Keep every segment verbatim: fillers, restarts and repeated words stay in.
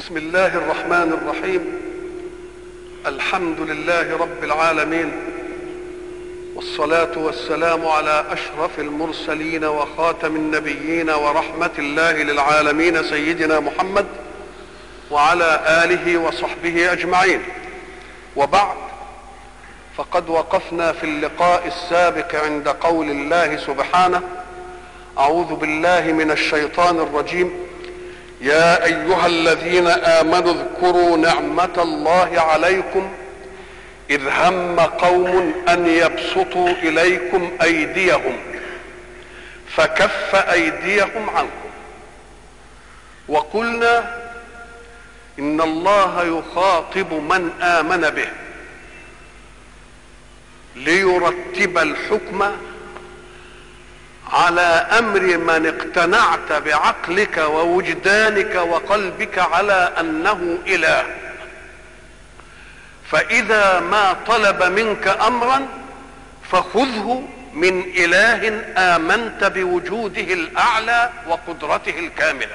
بسم الله الرحمن الرحيم. الحمد لله رب العالمين، والصلاة والسلام على أشرف المرسلين وخاتم النبيين ورحمة الله للعالمين سيدنا محمد وعلى آله وصحبه أجمعين. وبعد، فقد وقفنا في اللقاء السابق عند قول الله سبحانه: أعوذ بالله من الشيطان الرجيم. يا أيها الذين آمنوا اذكروا نعمة الله عليكم إذ هم قوم أن يبسطوا إليكم أيديهم فكف أيديهم عنكم. وقلنا إن الله يخاطب من آمن به ليرتب الحكم على أمر من اقتنعت بعقلك ووجدانك وقلبك على أنه إله. فإذا ما طلب منك أمرا فخذه من إله آمنت بوجوده الأعلى وقدرته الكاملة.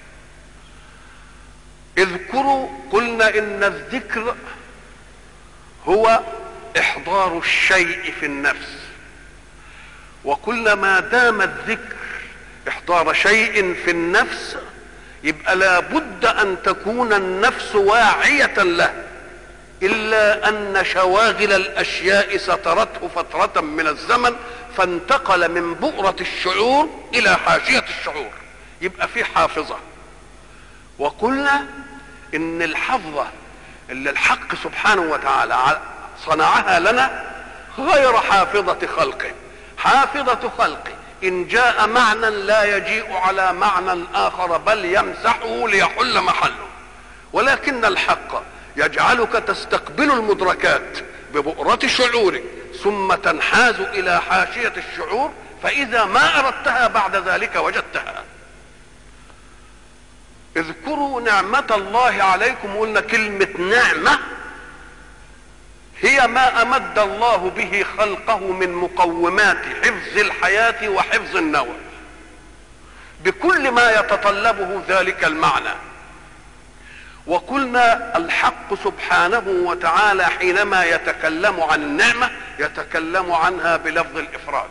اذكروا، قلنا إن الذكر هو إحضار الشيء في النفس، وكل ما دام الذكر إحضار شيء في النفس يبقى لا بد أن تكون النفس واعية له، إلا أن شواغل الأشياء سترته فترة من الزمن فانتقل من بؤرة الشعور إلى حاشية الشعور، يبقى في حافظة. وقلنا إن الحفظة اللي الحق سبحانه وتعالى صنعها لنا غير حافظة خلقه. حافظة خلقه إن جاء معنى لا يجيء على معنى آخر بل يمسحه ليحل محله، ولكن الحق يجعلك تستقبل المدركات ببؤرة شعورك ثم تنحاز إلى حاشية الشعور، فإذا ما أردتها بعد ذلك وجدتها. اذكروا نعمة الله عليكم. قلنا كلمة نعمة هي ما أمد الله به خلقه من مقومات حفظ الحياة وحفظ النوع بكل ما يتطلبه ذلك المعنى. وقلنا الحق سبحانه وتعالى حينما يتكلم عن النعمة يتكلم عنها بلفظ الإفراد،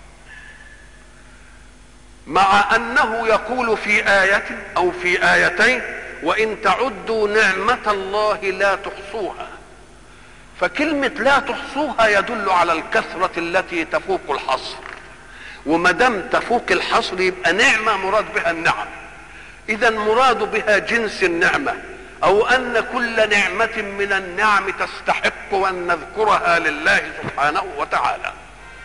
مع أنه يقول في آية أو في آيتين: وإن تعدوا نعمة الله لا تحصوها. فكلمة لا تحصوها يدل على الكثرة التي تفوق الحصر، وما دام تفوق الحصر يبقى نعمة مراد بها النعم. إذا مراد بها جنس النعمة، أو أن كل نعمة من النعم تستحق أن نذكرها لله سبحانه وتعالى.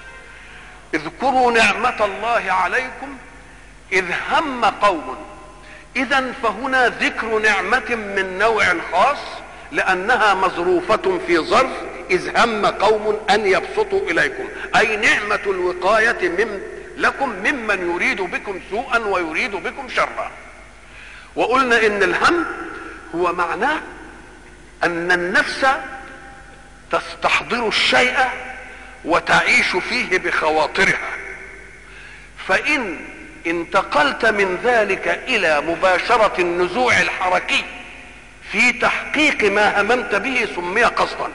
اذكروا نعمة الله عليكم إذ هم قوم. إذا فهنا ذكر نعمة من نوع خاص لأنها مظروفة في ظرف إذ هم قوم أن يبسطوا إليكم، أي نعمة الوقاية من لكم ممن يريد بكم سوءا ويريد بكم شرا. وقلنا إن الهم هو معناه أن النفس تستحضر الشيء وتعيش فيه بخواطرها، فإن انتقلت من ذلك إلى مباشرة النزوع الحركي في تحقيق ما هممت به سمي قصدا.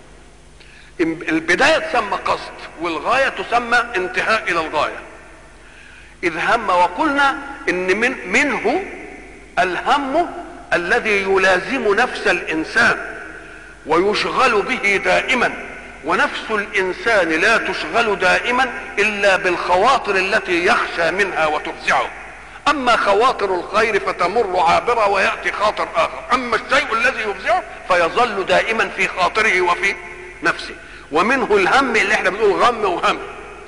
البداية تسمى قصد والغاية تسمى انتهاء إلى الغاية. إذ هم، وقلنا إن من منه الهم الذي يلازم نفس الإنسان ويشغل به دائما، ونفس الإنسان لا تشغل دائما إلا بالخواطر التي يخشى منها وتفزعه. أما خواطر الخير فتمر عابرة ويأتي خاطر آخر، أما الشيء الذي يفزعه فيظل دائما في خاطره وفي نفسه. ومنه الهم اللي احنا بنقول غم وهم.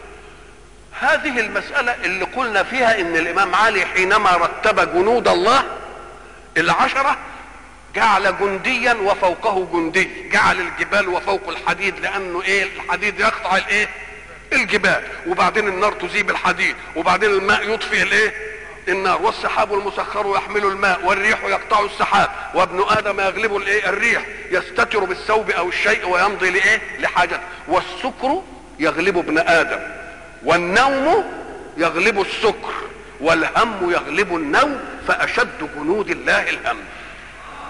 هذه المسألة اللي قلنا فيها إن الإمام علي حينما رتب جنود الله العشرة جعل جنديا وفوقه جندي، جعل الجبال وفوق الحديد، لأنه إيه؟ الحديد يقطع الإيه؟ الجبال، وبعدين النار تذيب الحديد، وبعدين الماء يطفئ الإيه؟ النار، والسحاب المسخر يحمل الماء، والريح يقطع السحاب، وابن آدم يغلب الإيه؟ الريح، يستتر بالثوب أو الشيء ويمضي لإيه؟ لحاجته. والسكر يغلب ابن آدم، والنوم يغلب السكر، والهم يغلب النوم، فأشد جنود الله الهم.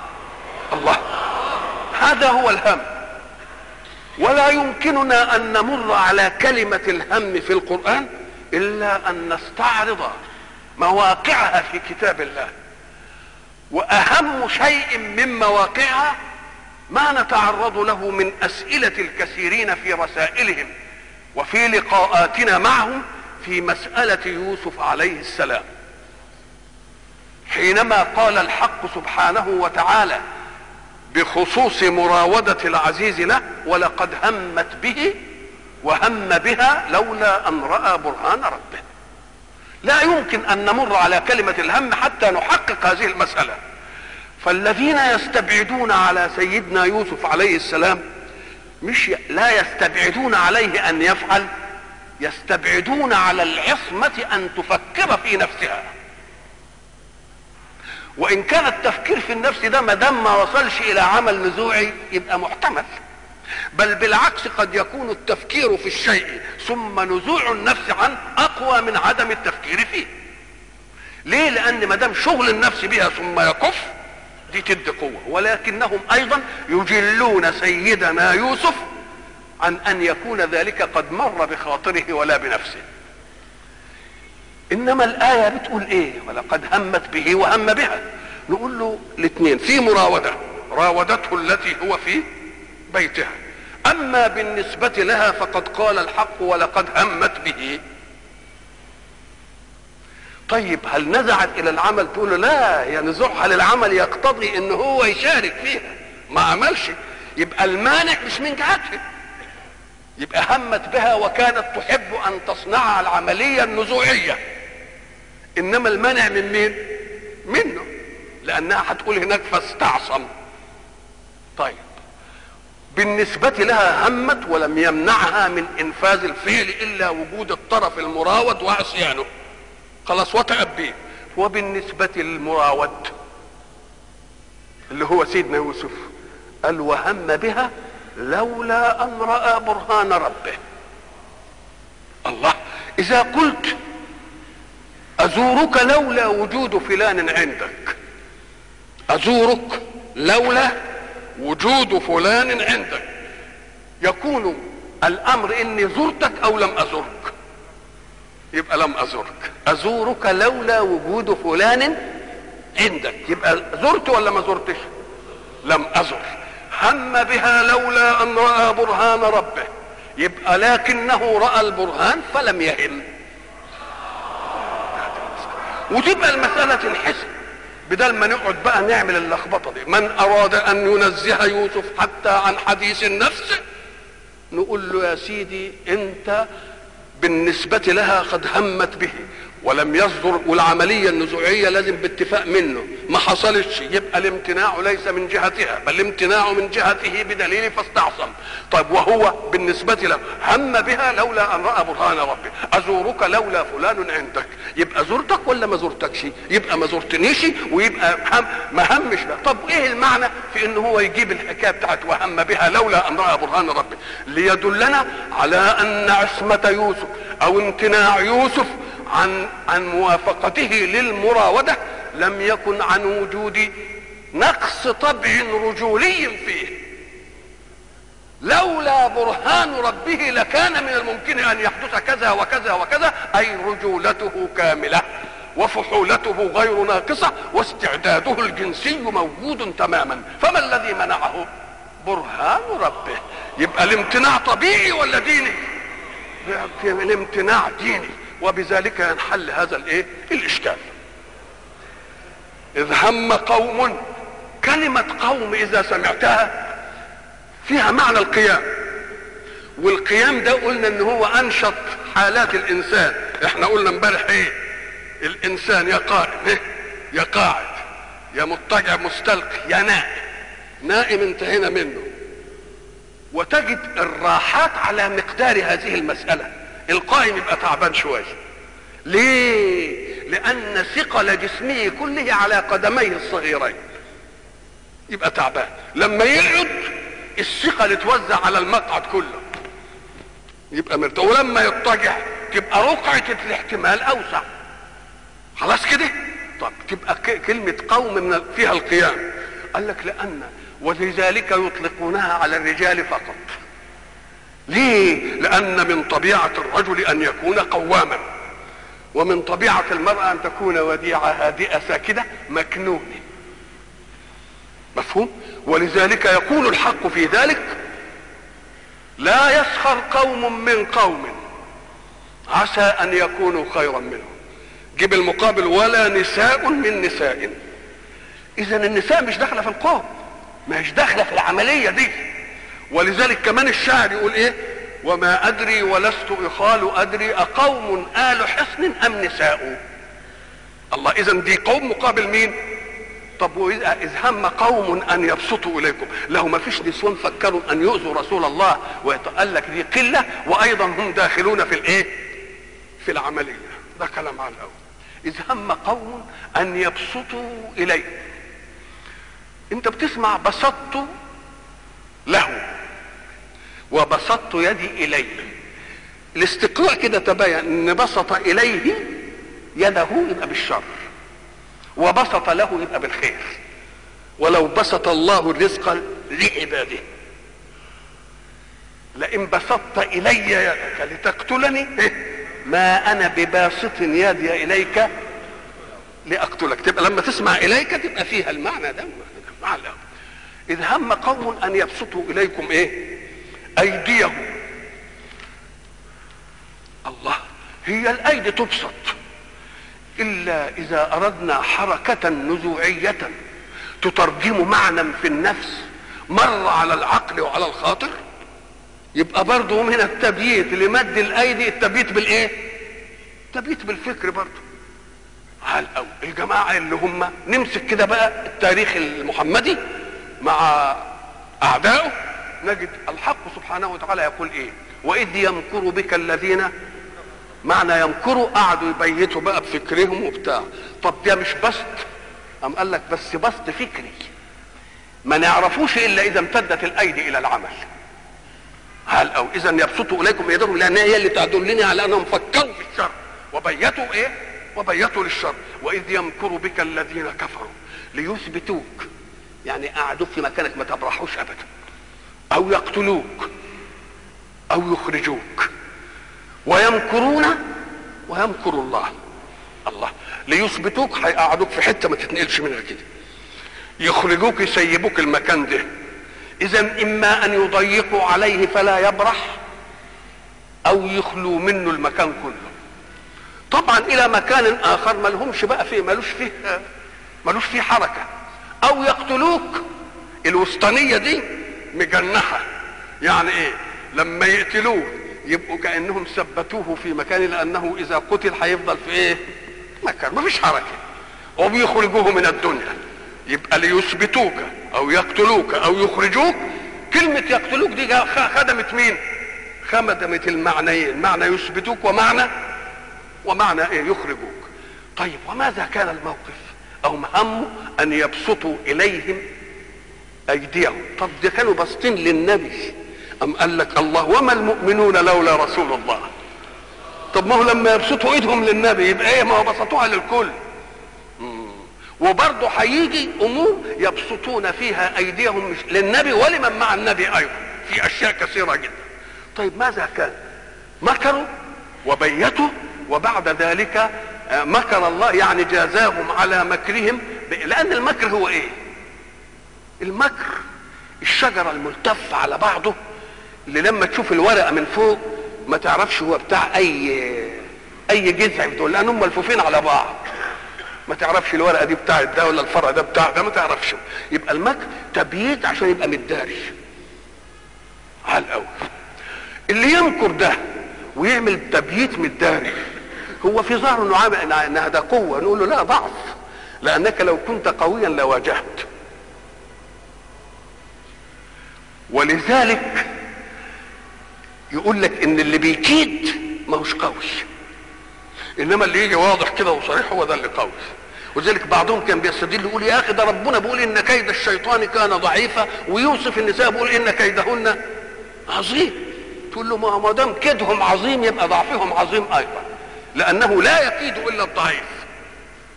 هذا هو الهم. ولا يمكننا ان نمر على كلمة الهم في القرآن الا ان نستعرض مواقعها في كتاب الله. واهم شيء من مواقعها ما نتعرض له من اسئلة الكثيرين في رسائلهم وفي لقاءاتنا معهم في مسألة يوسف عليه السلام، حينما قال الحق سبحانه وتعالى بخصوص مراودة العزيز له: ولقد همت به وهم بها لولا ان رأى برهان ربه. لا يمكن ان نمر على كلمة الهم حتى نحقق هذه المسألة. فالذين يستبعدون على سيدنا يوسف عليه السلام مش لا يستبعدون عليه ان يفعل، يستبعدون على العصمة ان تفكر في نفسها. وان كان التفكير في النفس ده ما دام ما وصلش الى عمل نزوعي يبقى محتمل، بل بالعكس قد يكون التفكير في الشيء ثم نزوع النفس عنه اقوى من عدم التفكير فيه. ليه؟ لان ما دام شغل النفس بها ثم يكف دي تدي قوة. ولكنهم ايضا يجلون سيدنا يوسف عن ان يكون ذلك قد مر بخاطره ولا بنفسه. انما الايه بتقول ايه؟ ولقد همت به وهم بها. نقول له الاثنين في مراوده، راودته التي هو في بيتها. اما بالنسبه لها فقد قال الحق: ولقد همت به. طيب هل نزعت الى العمل؟ تقول له لا، هي نزوعها للعمل يقتضي ان هو يشارك فيها، ما عملش، يبقى المانع مش من جهتها. يبقى همت بها وكانت تحب ان تصنع العمليه النزوعيه، انما المانع من مين؟ منه، لانها هتقول هناك فاستعصم. طيب بالنسبة لها همت ولم يمنعها من انفاذ الفعل الا وجود الطرف المراود وعصيانه، خلاص وتأبيه. وبالنسبة للمراود اللي هو سيدنا يوسف قال: وهم بها لولا ان رأى برهان ربه. الله، اذا قلت ازورك لولا وجود فلان عندك، ازورك لولا وجود فلان عندك، يكون الامر اني زرتك او لم ازرك. يبقى لم ازرك. ازورك لولا وجود فلان عندك، يبقى زرت ولا ما زرتش؟ لم ازر. هم بها لولا ان راى برهان ربه، يبقى لكنه راى البرهان فلم يهم. وتبقى المساله تنحسب، بدل ما نقعد بقى نعمل اللخبطه دي. من اراد ان ينزه يوسف حتى عن حديث النفس نقول له: يا سيدي انت بالنسبه لها قد همت به ولم يصدر، والعمليه النزوعيه لازم باتفاق منه، ما حصلتش، يبقى الامتناع ليس من جهتها بل الامتناع من جهته بدليل فاستعصم. طيب وهو بالنسبه له هم بها لولا ان راى برهان ربه. ازورك لولا فلان عندك، يبقى زرتك ولا ما زرتكش؟ يبقى ما زرتنيش، ويبقى هم ما همش ده. طب ايه المعنى في ان هو يجيب الحكايه بتاعت وهم بها لولا ان راى برهان ربه؟ ليدلنا على ان عصمه يوسف او امتناع يوسف عن عن موافقته للمراودة لم يكن عن وجود نقص طبع رجولي فيه. لولا برهان ربه لكان من الممكن ان يحدث كذا وكذا وكذا، اي رجولته كاملة وفحولته غير ناقصة واستعداده الجنسي موجود تماما. فما الذي منعه؟ برهان ربه. يبقى الامتناع طبيعي ولا ديني؟ الامتناع ديني، وبذلك ينحل هذا الايه الاشكال. اذ هم قوم، كلمة قوم اذا سمعتها فيها معنى القيام، والقيام ده قلنا ان هو انشط حالات الانسان. احنا قلنا امبارح ايه؟ الانسان يا قائم إيه؟ يا قاعد يا مضطجع مستلقي يا نائم. نائم انتهينا منه. وتجد الراحات على مقدار هذه المسألة. القائم يبقى تعبان شويه. ليه؟ لان ثقل جسمه كله على قدميه الصغيرين، يبقى تعبان. لما يقعد الثقل تتوزع على المقعد كله، يبقى مرتاح. ولما يضطجع تبقى رقعه الاحتمال اوسع. خلاص كده. طب تبقى كلمه قوم من فيها القيام. قال لك لان ولذلك يطلقونها على الرجال فقط. ليه؟ لأن من طبيعة الرجل أن يكون قواما، ومن طبيعة المرأة أن تكون وديعة هادئة ساكنة مكنونة. مفهوم؟ ولذلك يقول الحق في ذلك: لا يسخر قوم من قوم عسى أن يكونوا خيرا منهم. جيب المقابل: ولا نساء من نساء. إذا النساء مش داخلة في القوم، مش داخلة في العملية دي. ولذلك كمان الشاعر يقول ايه: وما ادري ولست اخال ادري اقوم آل حصن ام نساء. الله، اذا دي قوم مقابل مين؟ طب واذ هم قوم ان يبسطوا اليكم، له ما فيش نسوان فكروا ان يؤذوا رسول الله ويتقال لك دي قله، وايضا هم داخلون في الايه؟ في العمليه. ده كلام على الاول. اذ هم قوم ان يبسطوا اليكم. انت بتسمع بسطت له وبسطت يدي اليه. الاستقراء كده تبين ان بسط اليه يده يبقى بالشر، وبسط له يبقى بالخير. ولو بسط الله الرزق لعباده لئن بسطت الي يدك لتقتلني ما انا بباسط يدي اليك لاقتلك. تبقى لما تسمع اليك تبقى فيها المعنى ده مع الأول. إذ هم قوم أن يبسطوا إليكم إيه؟ أيديهم. الله، هي الأيدي تبسط إلا إذا أردنا حركة نزوعية تترجم معنى في النفس مر على العقل وعلى الخاطر، يبقى برضه من التبييت لمد الأيدي التبييت بالإيه؟ التبييت بالفكر برضه. على الأول الجماعة اللي هم نمسك كده بقى التاريخ المحمدي مع أعدائه، نجد الحق سبحانه وتعالى يقول إيه؟ وإذ يمكر بك الذين، معنى يمكروا قعدوا يبيتوا بقى بفكرهم وبتاع. طب ده مش بسط؟ أم قال لك بس بسط فكري ما نعرفوش إلا إذا امتدت الأيدي إلى العمل. هل أو إذا يبسطوا إليكم يدهم، لأن هي اللي تدلني على أنهم فكروا في الشر وبيتوا إيه؟ وبيتوا للشر. وإذ يمكر بك الذين كفروا ليثبتوك، يعني قعدوك في مكانك ما تبرحوش أبدا، أو يقتلوك أو يخرجوك. ويمكرون ويمكر الله. الله، ليثبتوك هيقعدوك في حتة ما تتنقلش منها كده، يخرجوك يسيبوك المكان ده. إذا إما أن يضيقوا عليه فلا يبرح، أو يخلوا منه المكان كله. طبعا الى مكان اخر ما لهمش بقى فيه، ملوش فيه ملوش فيه حركه. او يقتلوك، الوسطانيه دي مجنحه، يعني ايه؟ لما يقتلوه يبقوا كانهم ثبتوه في مكان، لانه اذا قتل هيفضل في ايه؟ مكان مفيش حركه. وبيخرجوه من الدنيا، يبقى ليثبتوك او يقتلوك او يخرجوك. كلمه يقتلوك دي خدمت مين؟ خدمت المعنيين، معنى يثبتوك ومعنى ومعنى ايه؟ يخرجوك. طيب وماذا كان الموقف؟ او هموا ان يبسطوا اليهم ايديهم. طب ده كانوا باسطين للنبي، ام قال لك الله وما المؤمنون لولا رسول الله. طب ما هو لما يبسطوا ايدهم للنبي يبقى ايه؟ ما هو بسطوها للكل. وبرضه هيجي امور يبسطون فيها ايديهم مش للنبي ولمن مع النبي ايضا في اشياء كثيره جدا. طيب ماذا كان؟ مكروا وبيتوا، وبعد ذلك مكر الله، يعني جازاهم على مكرهم. لان المكر هو ايه؟ المكر الشجره الملتفه على بعضه، اللي لما تشوف الورقه من فوق ما تعرفش هو بتاع اي اي جذع بتقول، لان هم ملفوفين على بعض، ما تعرفش الورقه دي بتاعت ده ولا الفرع ده بتاع ده، ما تعرفش. يبقى المكر تبييت عشان يبقى متداري على الاول. اللي يمكر ده ويعمل تبييت متداري هو في ظهره انه عامل انها ده قوه، نقول له لا، ضعف، لانك لو كنت قويا لواجهت. ولذلك يقول لك ان اللي بيكيد ما هوش قوي، انما اللي يجي واضح كده وصريح هو ده اللي قوي. ولذلك بعضهم كان بيستدل يقول يا اخي ده ربنا بيقول ان كيد الشيطان كان ضعيفا، ويوصف النساء بيقول ان كيدهن عظيم. تقول له ما دام كيدهم عظيم يبقى ضعفهم عظيم ايضا، لانه لا يكيد الا الضعيف.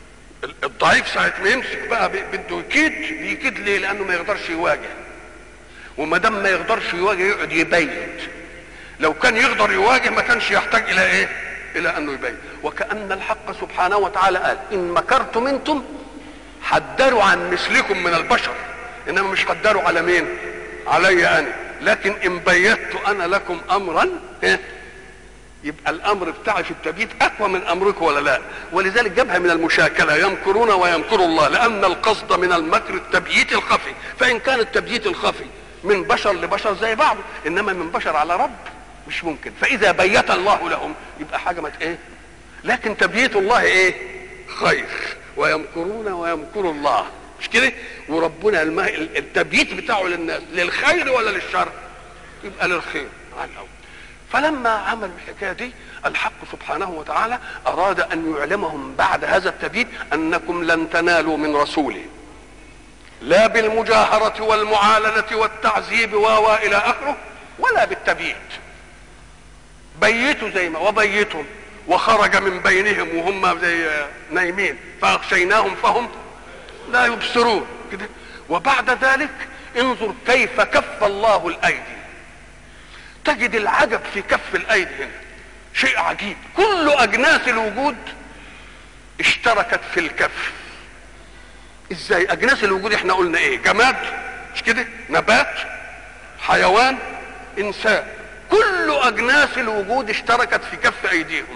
الضعيف ساعة ما يمسك بقى بده يكيد، يكيد ليه؟ لانه ما يقدرش يواجه، وما دام ما يقدرش يواجه يقعد يبيت. لو كان يقدر يواجه ما كانش يحتاج الى ايه؟ الى انه يبين. وكأن الحق سبحانه وتعالى قال ان مكرتم انتم حذروا عن مثلكم من البشر، انما مش حذروا على مين؟ علي انا. لكن ان بيت انا لكم امرا إيه؟ يبقى الامر بتاعي في التبييت اقوى من امركم ولا لا؟ ولذلك جابها من المشاكله، يمكرون ويمكر الله، لان القصد من المكر التبييت الخفي. فان كان التبييت الخفي من بشر لبشر زي بعض، انما من بشر على رب مش ممكن. فاذا بيت الله لهم يبقى حاجه مت ايه؟ لكن تبييت الله ايه؟ خير. ويمكرون ويمكر الله، مش كده؟ وربنا التبييت بتاعه للناس للخير ولا للشر؟ يبقى للخير على الاول. فلما عملوا الحكايه دي الحق سبحانه وتعالى اراد ان يعلمهم بعد هذا التبييت انكم لن تنالوا من رسوله لا بالمجاهره والمعالنه والتعذيب و الى اخره ولا بالتبييت. بيتوا زي ما وبيتهم وخرج من بينهم وهم زي نايمين فاغشيناهم فهم لا يبصرون كده. وبعد ذلك انظر كيف كف الله الايدي. تجد العجب في كف الايدي هنا شيء عجيب. كل اجناس الوجود اشتركت في الكف. ازاي اجناس الوجود؟ احنا قلنا ايه؟ جماد مش كده؟ نبات، حيوان، انسان. كل اجناس الوجود اشتركت في كف ايديهم.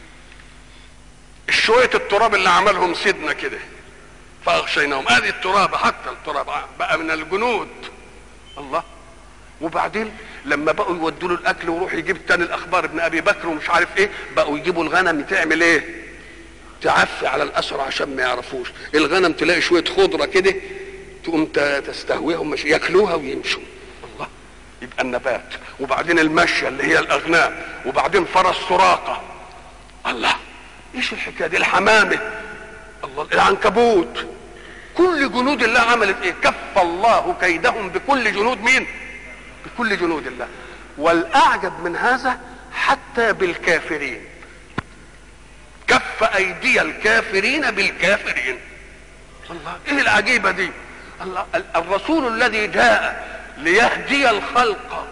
شويه التراب اللي عملهم سيدنا كده فاغشيناهم، ادي التراب، حتى التراب بقى من الجنود. الله. وبعدين لما بقوا يودوا له الاكل ويروح يجيب تاني الاخبار ابن ابي بكر ومش عارف ايه، بقوا يجيبوا الغنم تعمل ايه؟ تعفي على الاسرى عشان ما يعرفوش. الغنم تلاقي شويه خضره كده تقوم تستهويهم مش ياكلوها ويمشوا. الله. يبقى النبات، وبعدين المشيه اللي هي الاغنام، وبعدين فرس سراقه. الله. ايش الحكايه دي؟ الحمامه، الله، العنكبوت. كل جنود الله عملت ايه؟ كف الله كيدهم بكل جنود مين؟ بكل جنود الله. والاعجب من هذا حتى بالكافرين، كف ايدي الكافرين بالكافرين. الله. ايه العجيبه دي؟ الله. الرسول الذي جاء ليهدي الخلق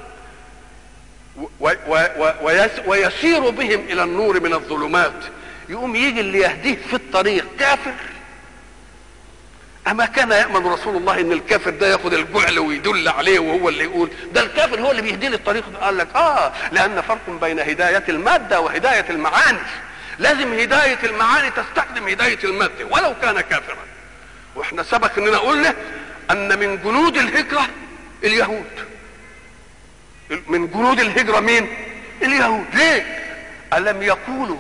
ويسير بهم الى النور من الظلمات، يقوم يجي اللي يهديه في الطريق كافر؟ اما كان يأمن رسول الله ان الكافر ده ياخد الجعل ويدل عليه وهو اللي يقول ده الكافر هو اللي بيهدي لي الطريق؟ قال لك اه لان فرق بين هداية المادة وهداية المعاني. لازم هداية المعاني تستخدم هداية المادة ولو كان كافرا. واحنا سبق اننا قلنا ان من جنود الهجرة اليهود. من جنود الهجرة مين؟ اليهود. ليه؟ ألم يقولوا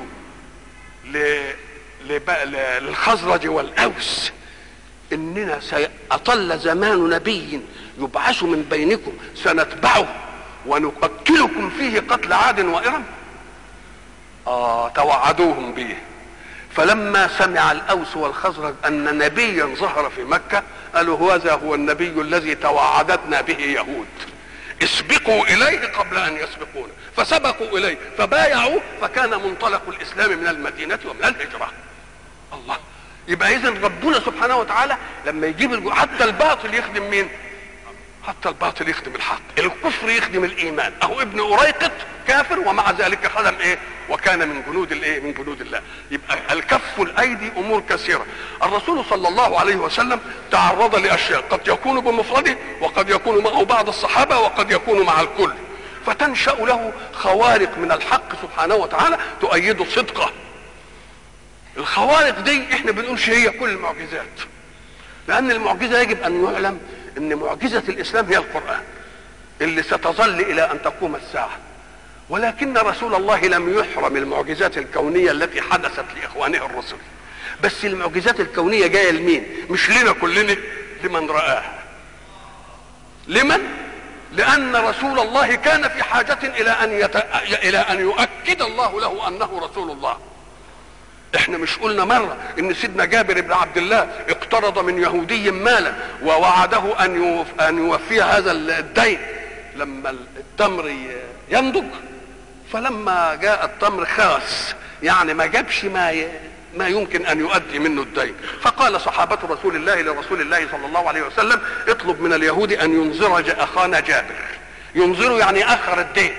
للخزرج والأوس إننا سيطل زمان نبي يبعث من بينكم سنتبعه ونقتلكم فيه قتل عاد وإرم؟ آه توعدوهم به. فلما سمع الأوس والخزرج أن نبيا ظهر في مكة قالوا هذا هو النبي الذي توعدتنا به يهود، اسبقوا إليه قبل أن يسبقونا. فسبقوا إليه فبايعوا، فكان منطلق الإسلام من المدينة ومن الهجرة. الله. يبقى إذن ربنا سبحانه وتعالى لما يجيب الجو... حتى الباطل يخدم مين؟ حتى الباطل يخدم الحق، الكفر يخدم الإيمان. أهو ابن أريقط كافر ومع ذلك خدم إيه؟ وكان من جنود الإيه؟ من جنود الله. يبقى الكف الأيدي أمور كثيرة. الرسول صلى الله عليه وسلم تعرض لأشياء قد يكون بمفرده وقد يكون معه بعض الصحابة وقد يكون مع الكل، فتنشأ له خوارق من الحق سبحانه وتعالى تؤيد صدقه. الخوارق دي احنا بنقولش هي كل المعجزات، لأن المعجزة يجب أن يعلم أن معجزة الإسلام هي القرآن اللي ستظل إلى أن تقوم الساعة. ولكن رسول الله لم يحرم المعجزات الكونية التي حدثت لإخوانه الرسل، بس المعجزات الكونية جاية لمين؟ مش لنا كلنا، لمن رآها. لمن؟ لأن رسول الله كان في حاجة إلى أن يت... إلى أن يؤكد الله له أنه رسول الله. احنا مش قلنا مرة ان سيدنا جابر بن عبد الله اقترض من يهودي مالا ووعده ان يوف... ان يوفي هذا الدين لما التمر ينضج، فلما جاء التمر خاص، يعني ما جابش ما ي... ما يمكن ان يؤدي منه الدين. فقال صحابة رسول الله لرسول الله صلى الله عليه وسلم اطلب من اليهود ان ينظر اخانا جابر. ينظر يعني اخر الدين.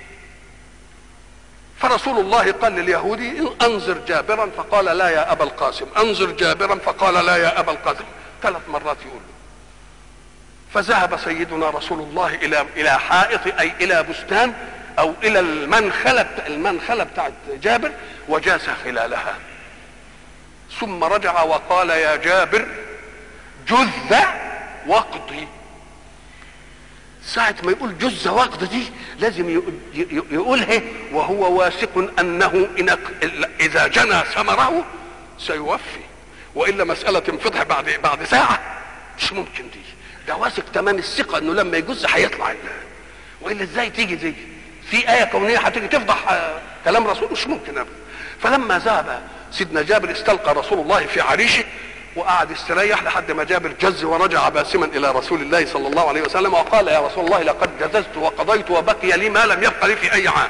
فرسول الله قال لليهودي انظر جابرا، فقال لا يا ابا القاسم، انظر جابرا، فقال لا يا ابا القاسم، ثلاث مرات يقول. فذهب سيدنا رسول الله الى الى حائط، اي الى بستان او الى المنخله المنخله بتاعت جابر، وجاس خلالها، ثم رجع وقال يا جابر جذ واقضي. ساعة ما يقول جز وقت دي لازم يقولها وهو واثق انه اذا جنى ثمره سيوفي، والا مسألة تنفضح بعد بعد ساعة مش ممكن. دي ده واثق تمام الثقة انه لما يجز هيطلع، والا ازاي تيجي دي في آية كونية هتيجي تفضح كلام رسول؟ مش ممكن ابدا. فلما ذهب سيدنا جابر استلقى رسول الله في عريشه وقعد استريح لحد ما جابر جز ورجع باسما الى رسول الله صلى الله عليه وسلم وقال يا رسول الله لقد جززت وقضيت وبقي لي ما لم يبق لي في اي عام.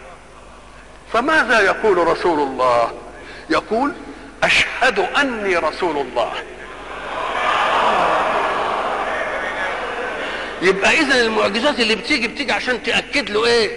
فماذا يقول رسول الله؟ يقول اشهد اني رسول الله. يبقى اذا المعجزات اللي بتيجي بتيجي عشان تاكد له ايه؟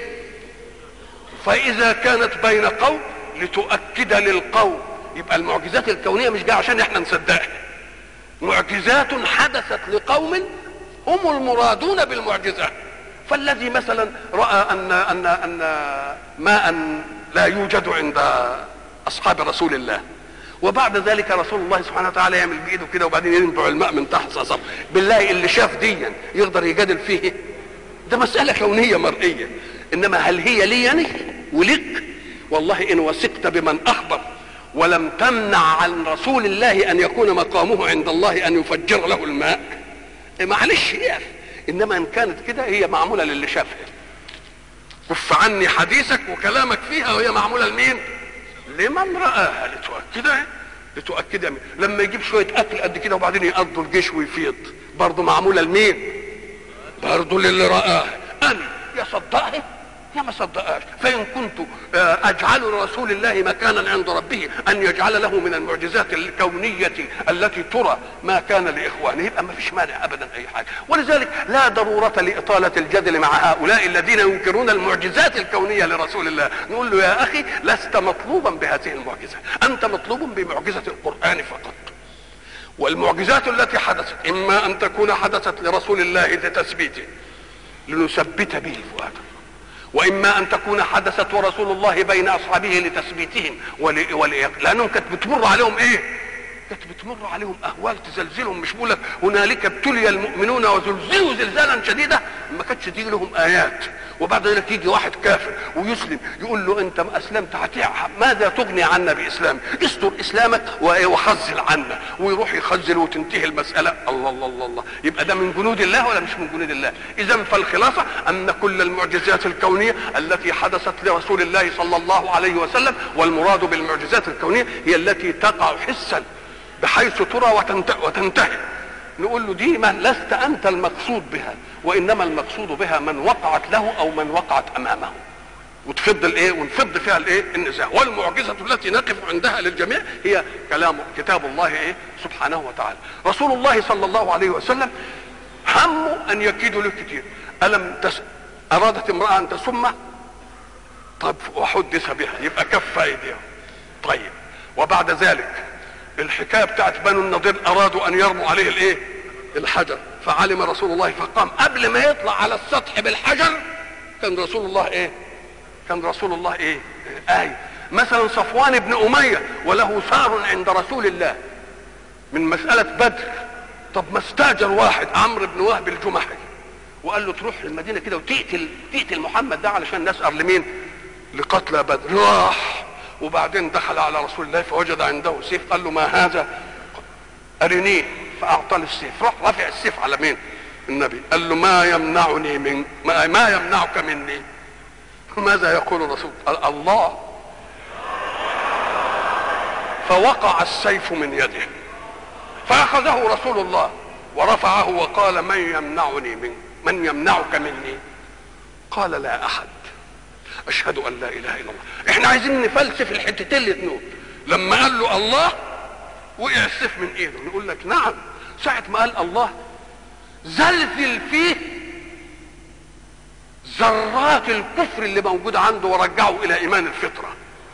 فاذا كانت بين قوم لتؤكد للقوم، يبقى المعجزات الكونية مش جايه عشان احنا نصدقها، معجزات حدثت لقوم هم المرادون بالمعجزة. فالذي مثلا رأى ان ان ان ماء لا يوجد عند اصحاب رسول الله، وبعد ذلك رسول الله سبحانه وتعالى يعمل بايده كده وبعدين ينبع الماء من تحت صصب، بالله اللي شاف ديا يقدر يجادل فيه؟ ده مسألة كونية مرئية. انما هل هي لي يعني ولك؟ والله ان وثقت بمن اخبر ولم تمنع عن رسول الله ان يكون مقامه عند الله ان يفجر له الماء، معلش يقف. انما ان كانت كده هي معموله للي شافها. كف عني حديثك وكلامك فيها، وهي معموله لمين؟ لمن رآها لتؤكدها لتؤكدها. لما يجيب شويه اكل قد كده وبعدين يقضوا الجيش ويفيض، برضه معموله لمين؟ برضه للي رآها. انا يا صدقها يا ما صدقهاش. فإن كنت أجعل رسول الله مكانا عند ربه أن يجعل له من المعجزات الكونية التي ترى ما كان لإخوانه، يبقى ما فيش مانع أبدا أي حاجة. ولذلك لا ضرورة لإطالة الجدل مع هؤلاء الذين ينكرون المعجزات الكونية لرسول الله. نقول له يا أخي لست مطلوبا بهذه المعجزة، أنت مطلوب بمعجزة القرآن فقط. والمعجزات التي حدثت إما أن تكون حدثت لرسول الله لتثبيته لنثبت به فؤاده، واما ان تكون حدثت ورسول الله بين اصحابه لتثبيتهم ول... ول... لانهم كانت بتمر عليهم ايه؟ كانت بتمر عليهم اهوال تزلزلهم. مش بقول لك هنالك ابتلي المؤمنون وزلزلوا زلزالا شديدا؟ ما كانتش تيجي لهم ايات وبعد ذلك يجي واحد كافر ويسلم يقول له انت ما اسلمت ماذا تغني عنا باسلام؟ استر اسلامك وخزل عنا، ويروح يخزل وتنتهي المساله. الله الله الله الله. يبقى ده من جنود الله ولا مش من جنود الله؟ اذا فالخلاصه ان كل المعجزات الكونيه التي حدثت لرسول الله صلى الله عليه وسلم، والمراد بالمعجزات الكونيه هي التي تقع حسا بحيث ترى وتنتهي. نقول له دي ما لست انت المقصود بها، وانما المقصود بها من وقعت له او من وقعت امامه، وتفض الايه ونفض فيها الايه النزاع. والمعجزه التي نقف عندها للجميع هي كلام كتاب الله ايه سبحانه وتعالى. رسول الله صلى الله عليه وسلم همه ان يكيدوا له كتير. الم تس... ارادت امراه ان تسمه، طب وحدث بها يبقى كف ايديهم. طيب وبعد ذلك الحكايه بتاعت بنو النضير ارادوا ان يرموا عليه الايه الحجر، فعلم رسول الله فقام قبل ما يطلع على السطح بالحجر. كان رسول الله ايه كان رسول الله ايه آية. مثلا صفوان بن أمية وله ثار عند رسول الله من مسألة بدر، طب ما استاجر واحد عمرو بن وهب الجمحي وقال له تروح المدينة كده وتقتل تقتل محمد ده علشان نسأل لمين؟ لقتلى بدر. راح وبعدين دخل على رسول الله فوجد عنده سيف، قال له ما هذا؟ أرنيه، فأعطاه السيف. راح رفع السيف على مين؟ النبي. قال له ما يمنعني من ما, ما يمنعك مني؟ ماذا يقول الرسول؟ قال الله. فوقع السيف من يده فأخذه رسول الله ورفعه وقال من يمنعني من من يمنعك مني؟ قال لا أحد. أشهد أن لا إله إلا الله. إحنا عايزين نفلسف الحتتين الاثنين. لما قال له الله وقع السيف من ايده. نقول لك نعم، ساعة ما قال الله زلزل فيه ذرات الكفر اللي موجودة عنده ورجعه الى ايمان الفطرة.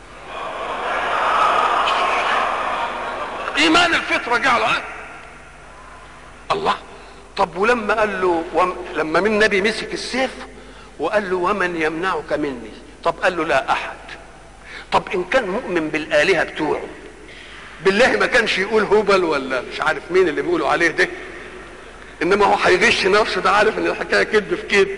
ايمان الفطرة جعله الله. طب ولما قال له وم... لما من النبي مسك السيف وقال له ومن يمنعك مني، طب قال له لا احد. طب ان كان مؤمن بالالهه بتوعه بالله ما كانش يقول هبل ولا مش عارف مين اللي بيقولوا عليه ده، انما هو هيغش نفسه، ده عارف ان الحكايه كذب في كذب،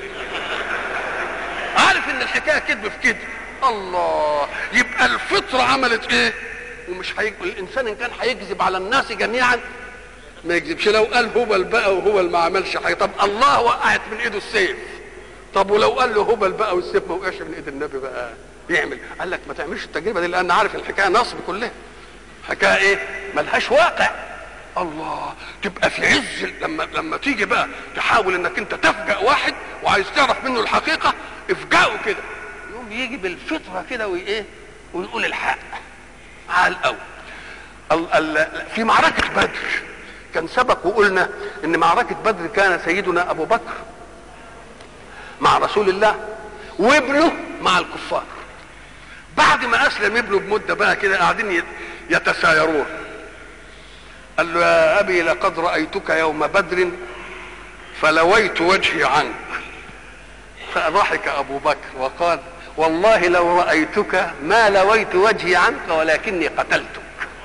عارف ان الحكايه كذب في كذب. الله، يبقى الفطره عملت ايه؟ ومش هيج... الانسان ان كان هيكذب على الناس جميعا ما يكذبش. لو قال هبل بقى وهبل ما عملش حاجه، طب الله وقعت من ايده السيف، طب ولو قال له هبل بقى والسيف ما وقعش من ايد النبي بقى يعمل؟ قال لك ما تعملش التجربه دي لان عارف الحكايه نصب كلها، حكايه ايه ملهاش واقع. الله، تبقى في عز لما لما تيجي بقى تحاول انك انت تفجأ واحد وعايز تعرف منه الحقيقه، افجأه كده يقوم يجي بالفطره كده وايه ويقول الحق على الاول. في معركه بدر كان سبق وقلنا ان معركه بدر كان سيدنا ابو بكر مع رسول الله وابنه مع الكفار. بعد ما اسلم ابنه بمده بقى كده قاعدين يتسايرون، قال له يا ابي لقد رايتك يوم بدر فلويت وجهي عنك. فضحك ابو بكر وقال والله لو رايتك ما لويت وجهي عنك ولكني قتلتك.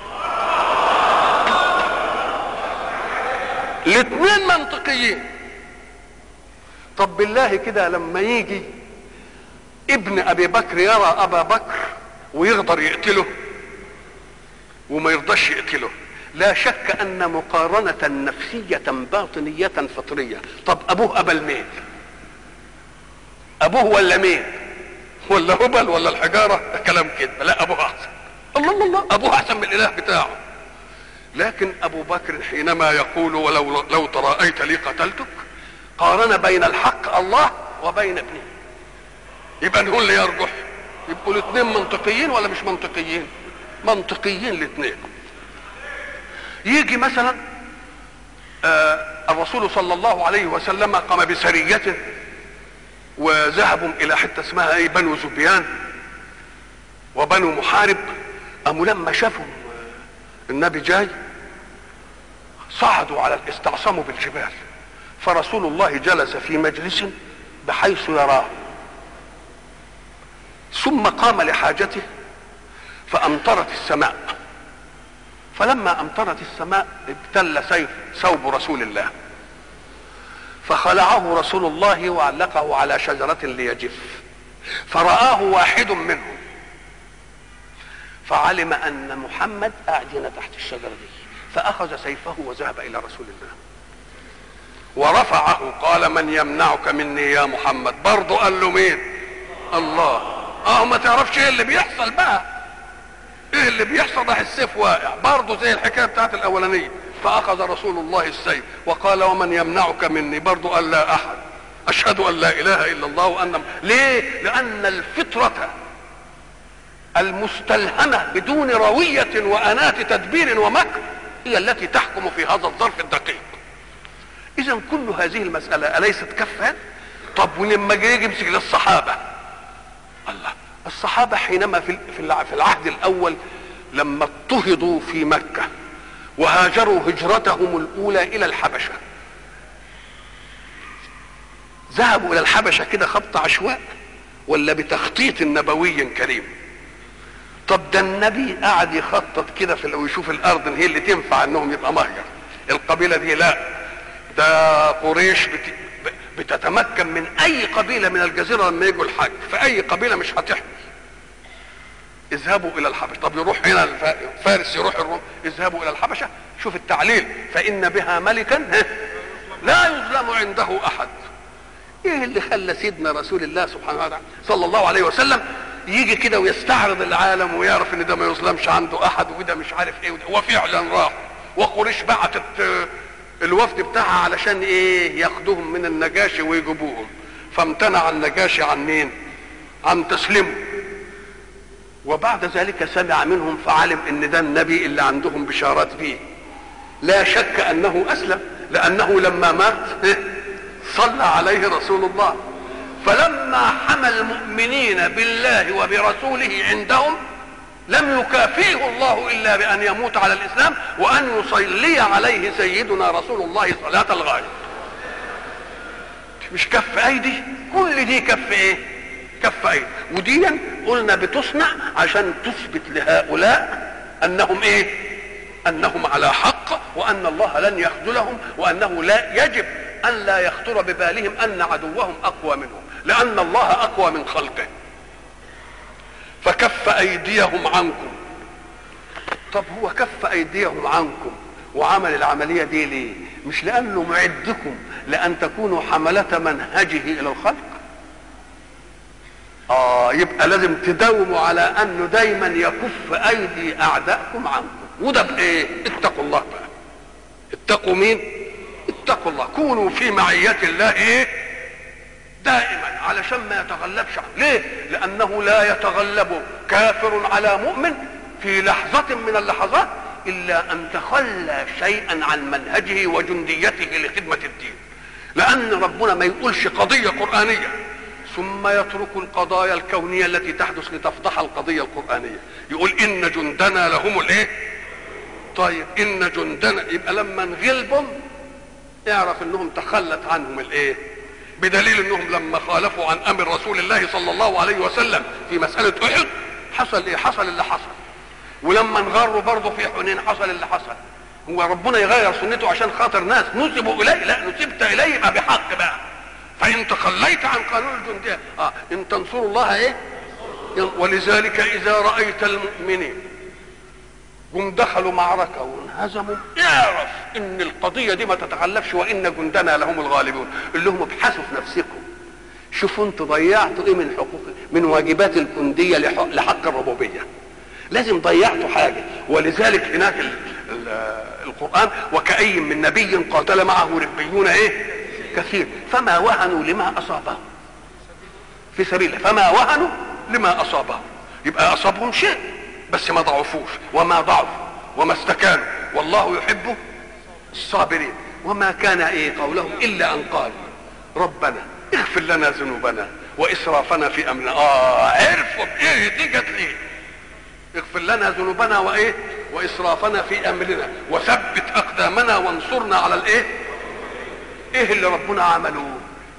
الاثنين منطقيين. طب بالله كده لما يجي ابن ابي بكر يرى ابا بكر ويقدر يقتله وما يرضاش يقتله، لا شك ان مقارنة نفسية باطنية فطرية. طب ابوه ابا المين؟ ابوه ولا مين؟ ولا هبل ولا الحجارة؟ كلام كده. لا، ابوه احسن. الله الله الله، ابوه احسن من الاله بتاعه. لكن ابو بكر حينما يقول ولو لو تراءيت لي قتلتك، قارن بين الحق الله وبين ابنه. يبقى نقول اللي يرجح، يبقوا الاثنين منطقيين ولا مش منطقيين؟ منطقيين الاثنين. يجي مثلا آه الرسول صلى الله عليه وسلم قام بسريته وذهبوا الى حته اسمها ايه بنو زبيان وبنو محارب. قاموا لما شافوا النبي جاي صعدوا على استعصموا بالجبال، فرسول الله جلس في مجلس بحيث يراه، ثم قام لحاجته فامطرت السماء. فلما امطرت السماء ابتل سيف ثوب رسول الله، فخلعه رسول الله وعلقه على شجرة ليجف، فرآه واحد منهم فعلم ان محمد قاعد هنا تحت الشجرة دي، فاخذ سيفه وذهب الى رسول الله ورفعه. قال من يمنعك مني يا محمد؟ برضه قال له مين؟ الله. اه ما تعرفش ايه اللي بيحصل بقى، ايه اللي بيحصل؟ راح السيف واقع برضه زي الحكايه بتاعت الاولانيه. فاخذ رسول الله السيف وقال ومن يمنعك مني؟ برضه قال لا احد. اشهد ان لا اله الا الله وان. ليه؟ لان الفطره المستلهمه بدون رويه واناه تدبير ومكر هي التي تحكم في هذا الظرف الدقيق. اذا كل هذه المساله اليست كفا؟ طب ولما يجي يمسك للصحابه، الله، الصحابه حينما في في العهد الاول لما اضطهدوا في مكه وهاجروا هجرتهم الاولى الى الحبشه، ذهبوا الى الحبشه كده خبط عشواء ولا بتخطيط نبوي كريم؟ طب ده النبي قاعد يخطط كده في ويشوف الارض هي اللي تنفع انهم يبقى مهجر. القبيله دي لا، ده قريش بت... بتتمكن من اي قبيله من الجزيره لما يجوا الحج، فاي قبيله مش هتحمي. اذهبوا الى الحبشه. طب يروح هنا فارس يروح الروم، اذهبوا الى الحبشه. شوف التعليل، فان بها ملكا لا يظلم عنده احد. ايه اللي خلى سيدنا رسول الله سبحانه وتعالى صلى الله عليه وسلم يجي كده ويستعرض العالم ويعرف ان ده ما يظلمش عنده احد وده مش عارف ايه وده؟ وفعلا راح، وقريش بعتت الوفد بتاعها علشان ايه؟ ياخدوهم من النجاشي ويجيبوهم. فامتنع النجاشي عن مين؟ عن تسليمه. وبعد ذلك سمع منهم فعلم ان ده النبي اللي عندهم بشارات فيه. لا شك انه اسلم، لانه لما مات صلى عليه رسول الله. فلما حمى المؤمنين بالله وبرسوله عندهم لم يكافئه الله الا بان يموت على الاسلام وان يصلي عليه سيدنا رسول الله صلاة الغائب. مش كف ايدي، كل دي كف ايه؟ كف ايدي. ودي قلنا بتصنع عشان تثبت لهؤلاء انهم ايه؟ انهم على حق، وان الله لن يخذلهم، وانه لا يجب ان لا يخطر ببالهم ان عدوهم اقوى منهم، لان الله اقوى من خلقه. فكف ايديهم عنكم. طب هو كف ايديهم عنكم وعمل العمليه دي ليه؟ مش لانه معدكم لان تكونوا حملة منهجه الى الخلق؟ اه يبقى لازم تداوموا على انه دايما يكف ايدي اعدائكم عنكم. وده بايه؟ اتقوا الله بقى. اتقوا مين؟ اتقوا الله. كونوا في معية الله ايه؟ دائما، علشان ما يتغلبش عنه. ليه؟ لانه لا يتغلب كافر على مؤمن في لحظة من اللحظات الا ان تخلى شيئا عن منهجه وجنديته لخدمة الدين. لان ربنا ما يقولش قضية قرآنية ثم يترك القضايا الكونية التي تحدث لتفضح القضية القرآنية، يقول ان جندنا لهم الايه؟ طيب ان جندنا، يبقى لما نغلبهم اعرف انهم تخلت عنهم الايه؟ بدليل انهم لما خالفوا عن امر رسول الله صلى الله عليه وسلم في مسألة احد حصل ايه؟ حصل اللي حصل. ولما انغروا برضه في حنين حصل اللي حصل. هو ربنا يغير سنته عشان خاطر ناس نسبوا اليه؟ لا، نسبت اليه يبقى بحق بقى. فان تخليت عن قانون الجندية اه ان تنصروا الله ايه؟ ولذلك اذا رأيت المؤمنين هم دخلوا معركة وانهزموا اعرف ان القضية دي ما تتغلبش وان جندنا لهم الغالبون. قل لهم ابحثوا في نفسكم، شوفوا انتوا ضيعتوا ايه من حقوق، من واجبات الجندية لحق الربوبية. لازم ضيعتوا حاجة. ولذلك هناك ال ال القرآن وكأي من نبي قاتل معه ربيون ايه؟ كثير فما وهنوا لما اصابهم في سبيل الله، فما وهنوا لما اصابهم. يبقى اصابهم شيء بس ما ضعفوش، وما ضعفوا وما استكانوا، والله يحب الصابرين. وما كان ايه قولهم الا ان قالوا ربنا اغفر لنا ذنوبنا واسرافنا في امرنا. اه عرفوا بايه دي جت ليه؟ اغفر لنا ذنوبنا وايه؟ واسرافنا في امرنا وثبت اقدامنا وانصرنا على الايه؟ ايه اللي ربنا عملوه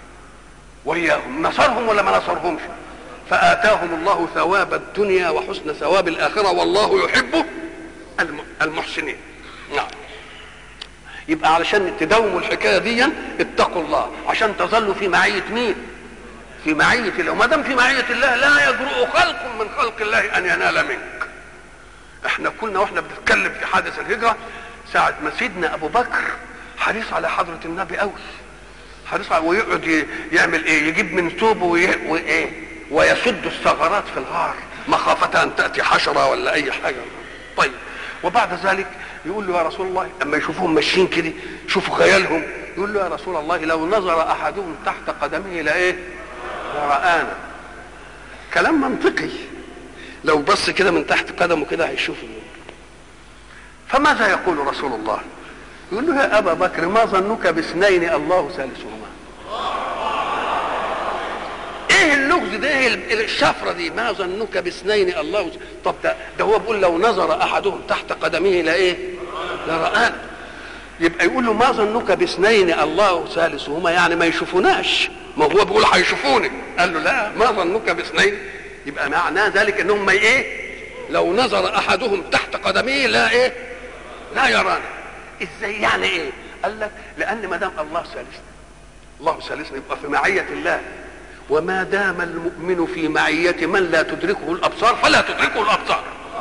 وياهم؟ نصرهم ولا ما نصرهمش؟ فآتاهم الله ثواب الدنيا وحسن ثواب الآخرة والله يحب المحسنين. نعم. يبقى علشان تداوموا الحكاية دي اتقوا الله عشان تظلوا في معية مين؟ في معية الله. وما دام في معية الله لا يجرؤ خلق من خلق الله أن ينال منك. احنا كنا واحنا بنتكلم في حادث الهجرة ساعة ما سيدنا أبو بكر حريص على حضرة النبي قوي، حريص على ويقعد يعمل ايه؟ يجيب من ثوبه وايه؟ ويسد الثغرات في الغار مخافة ان تأتي حشرة ولا اي حاجة. طيب وبعد ذلك يقول له يا رسول الله اما يشوفهم ماشيين كده شوفوا خيالهم، يقول له يا رسول الله لو نظر احدهم تحت قدمه لايه؟ لرآنا. كلام منطقي، لو بص كده من تحت قدمه كده هيشوف. فماذا يقول رسول الله؟ يقول له يا ابا بكر ما ظنك باثنين الله ثالثهما. ايه اللغز ده؟ ايه الشفره دي؟ ما ظنك باثنين الله. طب ده, ده هو بيقول لو نظر احدهم تحت قدمه لايه؟ لرآنا. يبقى يقول له ما ظنك باثنين الله ثالثهما، يعني ما يشوفوناش. ما هو بيقول هيشوفوني، قال له لا ما ظنك باثنين، يبقى معناه ذلك انهم ما ايه؟ لو نظر احدهم تحت قدمه لا ايه؟ لا يرانا. ازاي يعني ايه؟ قال لك لان ما دام الله ثالثنا، الله ثالثنا يبقى في معية الله. وما دام المؤمن في معية من لا تدركه الابصار فلا تدركه الابصار.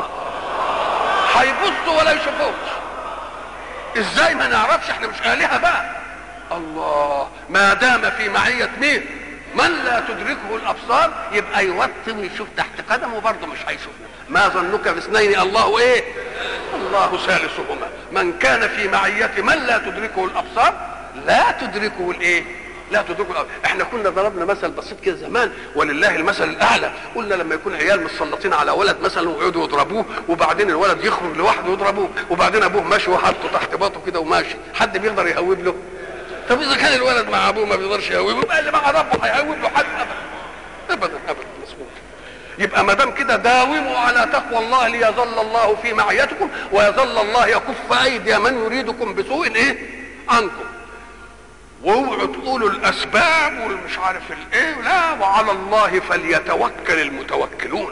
هيبصوا ولا يشوفوش. ازاي ما نعرفش؟ احنا مش آلهة بقى. الله ما دام في معية مين؟ من لا تدركه الابصار، يبقى يوطي ويشوف تحت قدمه برضه مش هيشوفه. ما ظنك باثنين الله ايه؟ الله ثالثهما. من كان في معية من لا تدركه الابصار لا تدركه الايه؟ لا تدركوا الابصار. احنا كنا ضربنا مثل بسيط كده زمان ولله المثل الاعلى، قلنا لما يكون عيال متسلطين على ولد مثلا ويقعدوا يضربوه، وبعدين الولد يخرج لوحده يضربوه، وبعدين ابوه ماشي وحاطه تحت باطه كده وماشي، حد بيقدر يهوب له؟ طب اذا كان الولد مع ابوه ما بيقدرش يهوب، يبقى اللي مع ربه هيهوب له حد؟ ابدا ابدا ابدا مسموح. يبقى ما دام كده داوموا على تقوى الله ليظل الله في معيتكم ويظل الله يكف ايدي من يريدكم بسوء ايه عنكم. واوعوا تقولوا الاسباب والمش عارف الايه، لا، وعلى الله فليتوكل المتوكلون.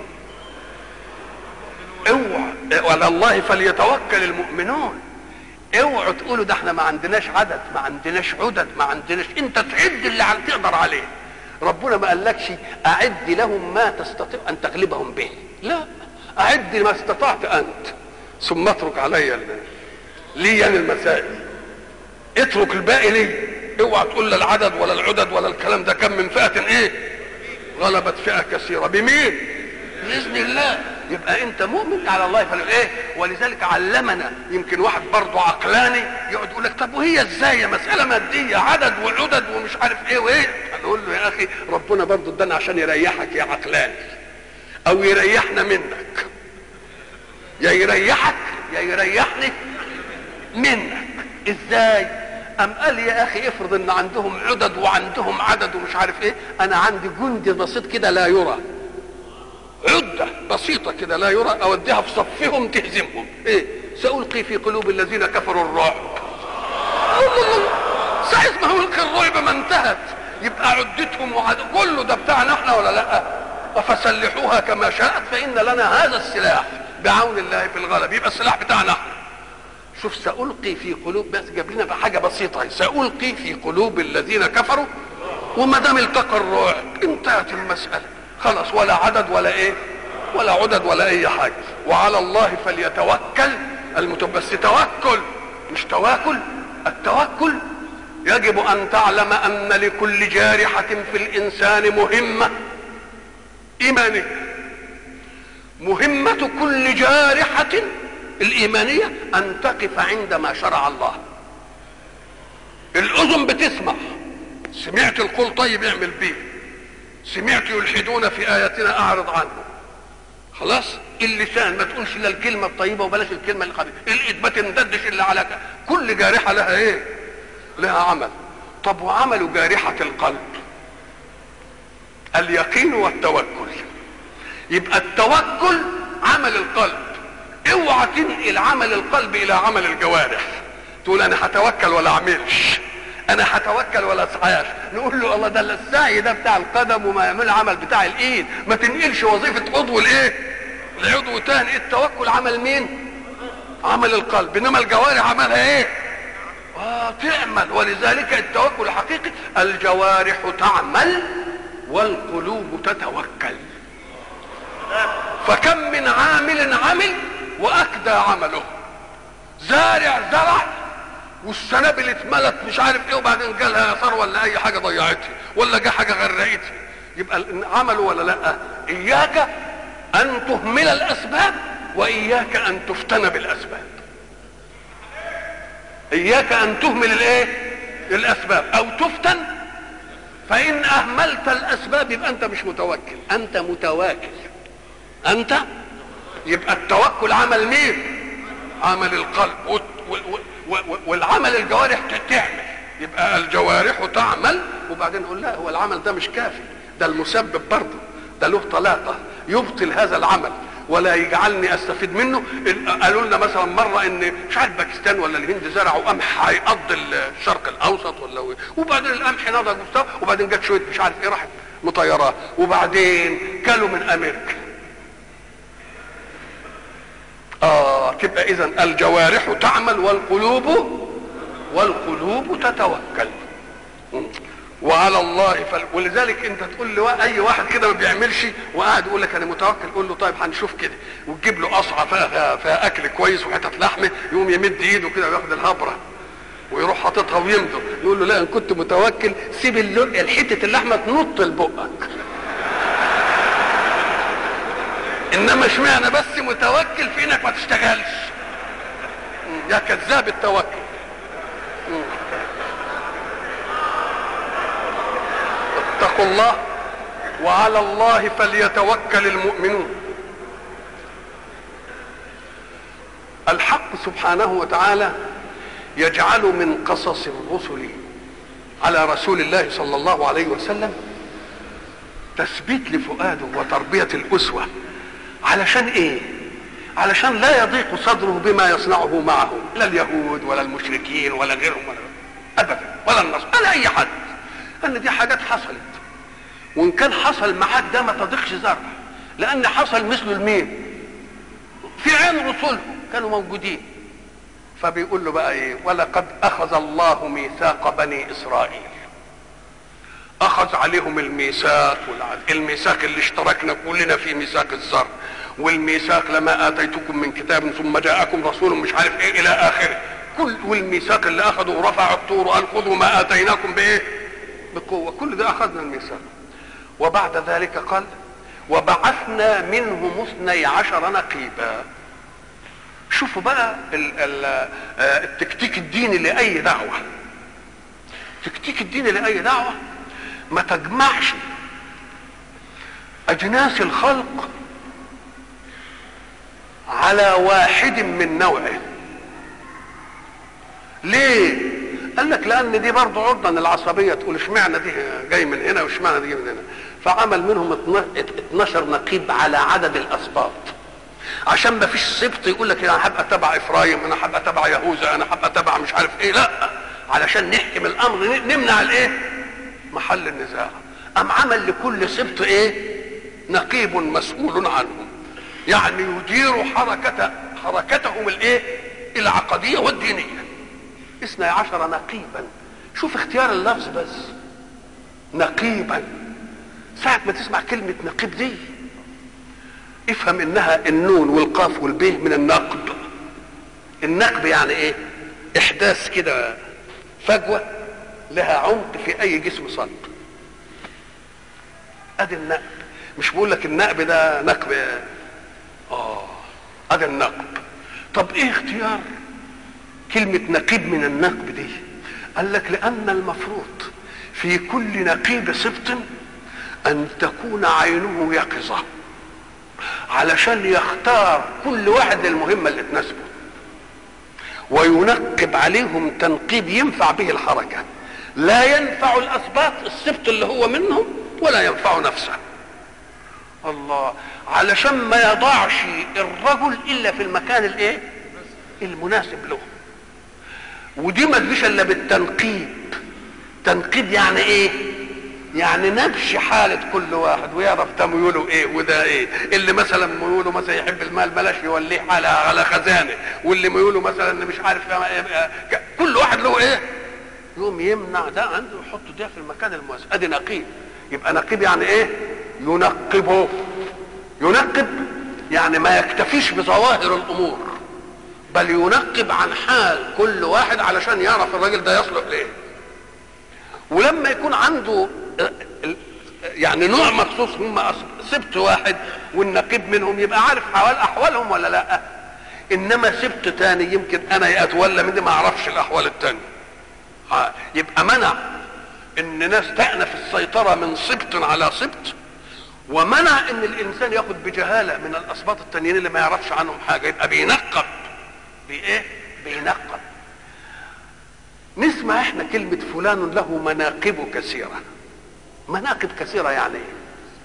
اوعى وعلى الله فليتوكل المؤمنون. اوعوا تقولوا ده احنا ما عندناش عدد، ما عندناش عدد، ما عندناش، انت تعد اللي تقدر عليه. ربنا ما قالكش اعد لهم ما تستطيع ان تغلبهم به، لا، اعد ما استطعت انت ثم اترك علي لي المسائل، اترك الباقي لي. اوعى تقول لا العدد ولا العدد ولا الكلام ده. كم من فئة ايه غلبت فئة كثيرة بمين؟ بإذن الله. يبقى انت مؤمن على الله فلو ايه. ولذلك علمنا، يمكن واحد برضه عقلاني يقعد يقول لك طب وهي ازاي مسألة مادية عدد وعدد ومش عارف ايه وايه. هنقول له يا اخي ربنا برضه ادانا عشان يريحك يا عقلاني، او يريحنا منك، يا يريحك يا يريحني منك. ازاي؟ ام قال يا اخي افرض ان عندهم عدد وعندهم عدد ومش عارف ايه، انا عندي جندي بسيط كده لا يرى، عدة بسيطة كده لا يرى، اوديها في صفهم تهزمهم. ايه؟ سألقي في قلوب الذين كفروا الرعب. ساعة ما ألقي الرعب ما انتهت. يبقى عدتهم وعد كله ده بتاعنا احنا ولا لا؟ فسلحوها كما شاءت فإن لنا هذا السلاح بعون الله في الغلب. يبقى السلاح بتاعنا احنا. شوف سألقي في قلوب، بس جاب لنا بحاجة بسيطة، سألقي في قلوب الذين كفروا، وما دام التقى الرعب انتهت المسألة خلاص، ولا عدد ولا ايه ولا عدد ولا اي حاجة. وعلى الله فليتوكل المتوكل. بس توكل مش تواكل. التوكل يجب ان تعلم ان لكل جارحة في الانسان مهمة ايمانية. مهمة كل جارحة الايمانية ان تقف عندما شرع الله. الاذن بتسمع، سمعت القول طيب اعمل بيه، سمعت يلحدون في اياتنا اعرض عنه، خلاص. اللسان ما تقولش الا الكلمه الطيبه وبلاش الكلمه الخبيثه. الايد ما تنددش الا على ك... كل جارحه لها ايه؟ لها عمل. طب وعمل جارحه القلب اليقين والتوكل. يبقى التوكل عمل القلب. اوعى تنقل عمل القلب الى عمل الجوارح، تقول انا هتوكل ولا اعملش، انا هتوكل ولا اسعاش. نقول له الله ده السعي ده بتاع القدم وما يعمل عمل بتاع الايد. ما تنقلش وظيفه عضو الايه العضو تاني. التوكل عمل مين؟ عمل القلب. انما الجوارح عملها ايه؟ اه تعمل. ولذلك التوكل الحقيقي الجوارح تعمل والقلوب تتوكل. فكم من عامل عمل واكدى عمله. زارع زرع والسنابل اتملت مش عارف ايه، وبعدين جالها اثار ولا اي حاجه ضيعتها ولا جه حاجه غرقتها. يبقى عملوا ولا لا؟ اياك ان تهمل الاسباب واياك ان تفتن بالاسباب. اياك ان تهمل الايه؟ الاسباب او تفتن. فان اهملت الاسباب يبقى انت مش متوكل، انت متواكل. انت يبقى التوكل عمل مين؟ عمل القلب. والعمل الجوارح تعمل. يبقى الجوارح تعمل. وبعدين نقول لا هو العمل ده مش كافي، ده المسبب برضه، ده له طلاقه يبطل هذا العمل ولا يجعلني استفيد منه. قالوا لنا مثلا مره ان مش عارف باكستان ولا الهند زرعوا قمح هيقضي الشرق الاوسط ولا، وبعدين القمح نضج وبعدين جت شويه مش عارف ايه راحت مطيرات، وبعدين كلوا من امريكا. اه تبقى اذا الجوارح تعمل والقلوب والقلوب تتوكل. وعلى الله فل... ولذلك انت تقول لي اي واحد كده ما بيعملش وقاعد يقول لك انا متوكل، قول له طيب هنشوف كده، وتجيب له قصعه فيها فيها اكل كويس وحته لحمه، يقوم يمد ايده كده وياخد الهبره ويروح حاططها ويمضغ. يقول له لا ان كنت متوكل سيب الحته اللحمه تنط لبقك. انما اشمعنى بس متوكل في انك ما تشتغلش؟ يا كذاب التوكل. واتقوا الله وعلى الله فليتوكل المؤمنون. الحق سبحانه وتعالى يجعل من قصص الرسل على رسول الله صلى الله عليه وسلم تثبيت لفؤاده وتربية الأسوة. علشان ايه؟ علشان لا يضيق صدره بما يصنعه معه، لا اليهود ولا المشركين ولا غيرهم ولا ابدا ولا النصارى ولا اي حد، ان دي حاجات حصلت، وان كان حصل معاك ده ما تضيقش ذره، لان حصل مثله لمين؟ في عين رسله كانوا موجودين. فبيقول له بقى ايه؟ ولقد اخذ الله ميثاق بني اسرائيل. اخذ عليهم الميثاق والعهد، الميثاق اللي اشتركنا كلنا في ميثاق الزر، والميثاق لما اتيتكم من كتاب ثم جاءكم رسول مش عارف ايه الى اخره، كل والميثاق اللي اخذوا ورفع الطور وقال خذوا ما اتيناكم بايه؟ بقوه. كل ده اخذنا الميثاق. وبعد ذلك قال وبعثنا منهم اثني عشر نقيبا. شوفوا بقى التكتيك الديني لاي دعوه. التكتيك الديني لاي دعوه ما تجمعش اجناس الخلق على واحد من نوعه. ليه؟ قال لك لان دي برضه عرضه العصبيه، تقول اشمعنى دي جاي من هنا واشمعنى دي من هنا، فعمل منهم اتناشر نقيب على عدد الاسباط، عشان ما فيش سبط يقول لك انا هبقى تبع افرايم، انا هبقى تبع يهوذا، انا هبقى تبع مش عارف ايه، لا، علشان نحكم الامر نمنع الايه؟ محل النزاع. ام عمل لكل سبط ايه؟ نقيب مسؤول عنهم، يعني يدير حركة حركتهم الايه؟ العقدية والدينية. اثني عشر نقيبا. شوف اختيار اللفظ بس، نقيبا. ساعة ما تسمع كلمة نقيب دي افهم انها النون والقاف والبيه من النقب. النقب يعني ايه؟ احداث كده فجوة لها عمق في اي جسم صلب. ادي النقب. مش بقول لك النقب ده نقب، اه ادي النقب. طب ايه اختيار كلمة نقيب من النقب دي؟ قال لك لان المفروض في كل نقيب سبط ان تكون عينه يقظة، علشان يختار كل واحد المهمة اللي تناسبه وينقب عليهم تنقيب ينفع به الحركة، لا ينفع الاسباط السبط اللي هو منهم ولا ينفع نفسه. الله، علشان ما يضعش الرجل الا في المكان الايه؟ المناسب له. ودي ما تجيش الا بالتنقيب. تنقيب يعني ايه؟ يعني نبش حالة كل واحد ويعرف ده ميوله ايه وده ايه. اللي مثلا ميوله مثلا يحب المال بلاش يوليه على على خزانه، واللي ميوله مثلا مش عارف ايه، كل واحد له ايه؟ يوم يمنع ده عنده ويحط ده في المكان المناسب. ادي نقيب. يبقى نقيب يعني ايه؟ ينقبه. ينقب يعني ما يكتفيش بظواهر الامور، بل ينقب عن حال كل واحد علشان يعرف الراجل ده يصلح ليه. ولما يكون عنده يعني نوع مخصوص هم سبت واحد والنقيب منهم يبقى عارف حوال احوالهم ولا لا. انما سبت تاني يمكن انا اتولى مني ما اعرفش الاحوال التانية، يبقى منع ان ناس تأنف السيطرة من سبط على سبط، ومنع ان الانسان ياخد بجهالة من الاسباط التانيين اللي ما يعرفش عنهم حاجة. يبقى بينقب بايه؟ بينقب. نسمع احنا كلمة فلان له مناقب كثيرة. مناقب كثيرة يعني ايه؟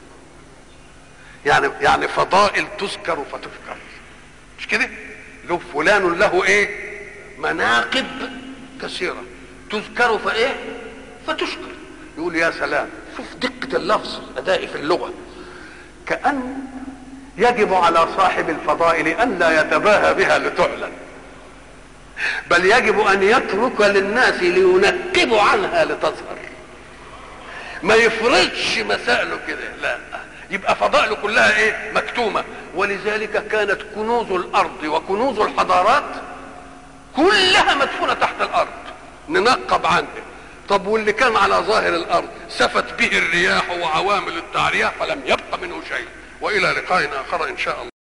يعني يعني فضائل تذكر فتذكر، مش كده؟ له فلان له ايه؟ مناقب كثيرة تذكر فايه؟ فتشكر. يقول يا سلام، شوف دقة اللفظ الأدائي في اللغة. كأن يجب على صاحب الفضائل أن لا يتباهى بها لتعلن، بل يجب أن يترك للناس لينقبوا عنها لتظهر. ما يفرضش مسائله كده، لا، يبقى فضائله كلها ايه؟ مكتومة. ولذلك كانت كنوز الأرض وكنوز الحضارات كلها مدفونة تحت الأرض ننقب عنه. طب واللي كان على ظاهر الارض سفت به الرياح وعوامل التعرية فلم يبق منه شيء. والى لقاء اخر ان شاء الله.